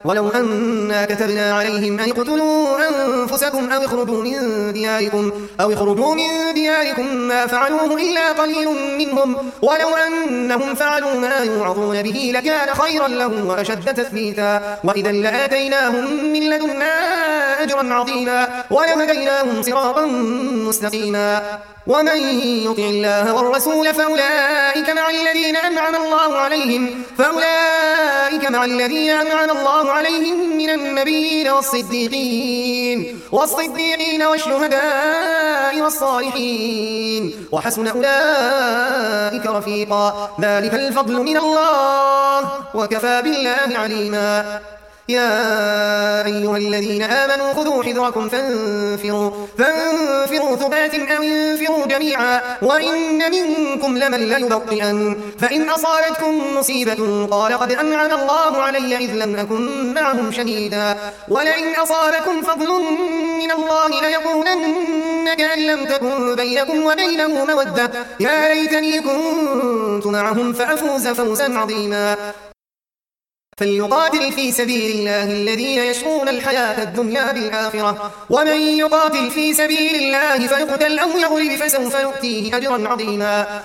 ولو أنا كتبنا عليهم أن اقتلوا أنفسكم أو اخرجوا من دياركم ما فعلوه إلا قليل منهم ولو أنهم فعلوا ما يوعظون به لكان خيرا لهم وأشد تثبيتا وإذا لآتيناهم من لدنا أجرا عظيما ولهديناهم صراطا مستقيما ومن يطع الله والرسول فأولئك مع الذين أنعم الله عليهم من النبيين والصديقين والشهداء والصالحين وحسن أولئك رفيقا ذلك الفضل من الله وكفى بالله عليما يا أيها الذين آمنوا خذوا حذركم فانفروا ثبات أو انفروا جميعا وإن منكم لمن ليبطئن فإن أصابتكم مصيبة قال قد أنعم الله علي إذ لم أكن معهم شهيدا ولئن أصابكم فضل من الله ليقولن كأن لم تكن بينكم وبينه مودة يا ليتني كنت معهم فأفوز فوزا عظيما فليقاتل في سبيل الله الذين يشرون الحياة الدنيا بالآخرة ومن يقاتل في سبيل الله فيقتل أو يغلب فسوف نؤتيه أجرا عظيما